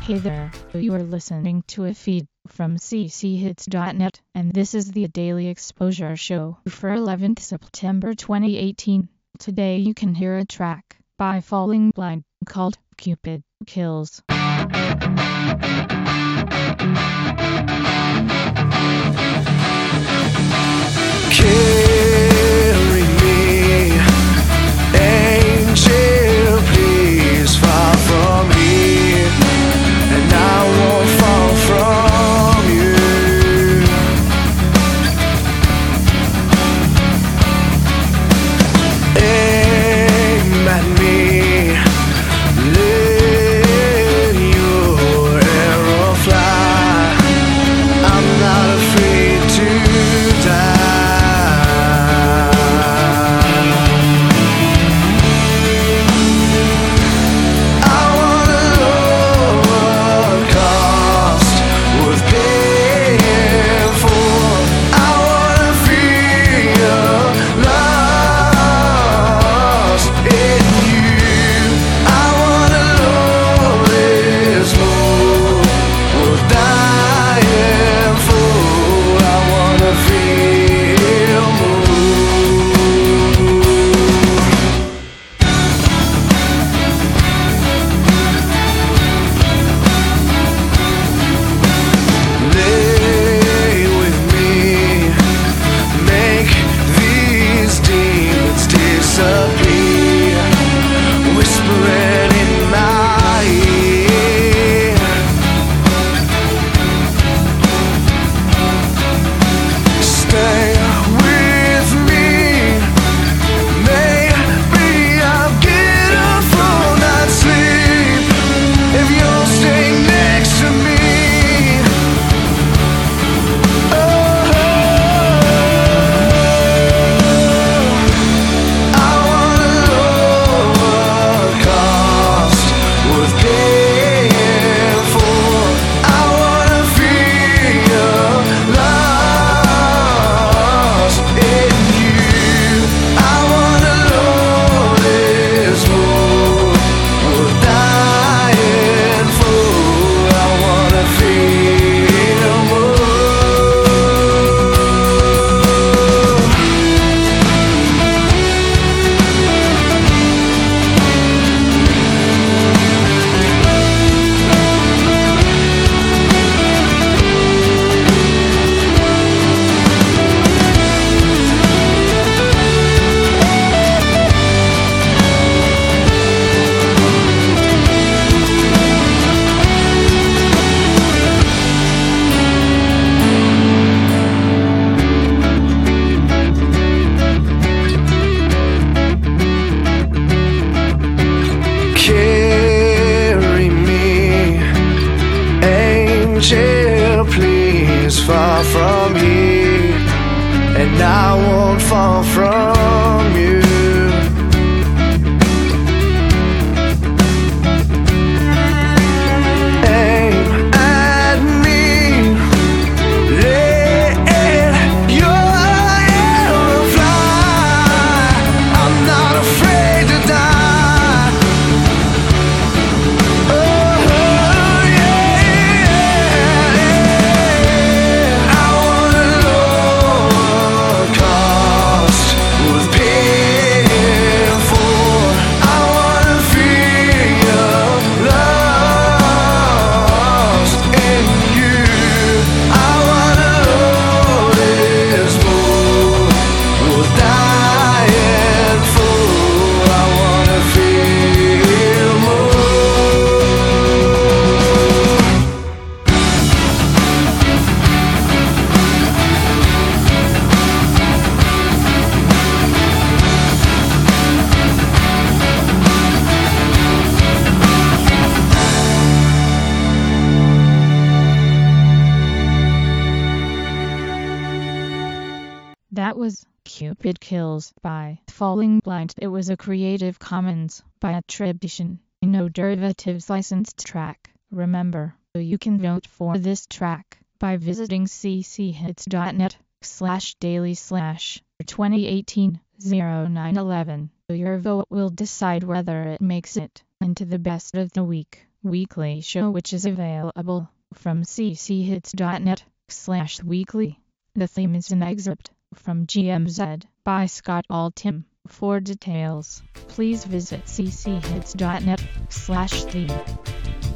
Hey there, you are listening to a feed from cchits.net, and this is the Daily Exposure Show for 11th September 2018. Today you can hear a track by Falling Blind called Cupid Kills. Carry me, angel, please, far from here, and I won't fall from you. Aim at me, let your arrow fly. I'm not afraid to die. Please, far from here, and I won't fall from you. Aim at me, let your arrow fly. I'm not afraid to die. Oh yeah, I wanna know cost with pain for. I wanna feel your lost in you. I wanna know this more worth dying for. I wanna feel more. That was Cupid Kills by Falling Blind. It was a Creative Commons by attribution, no derivatives licensed track. Remember, you can vote for this track by visiting cchits.net/daily/2018-0911. Your vote will decide whether it makes it into the best of the week. weekly show which is available from cchits.net/weekly. The theme is an excerpt from GMZ by Scott Altham. For details, please visit cchits.net/theme.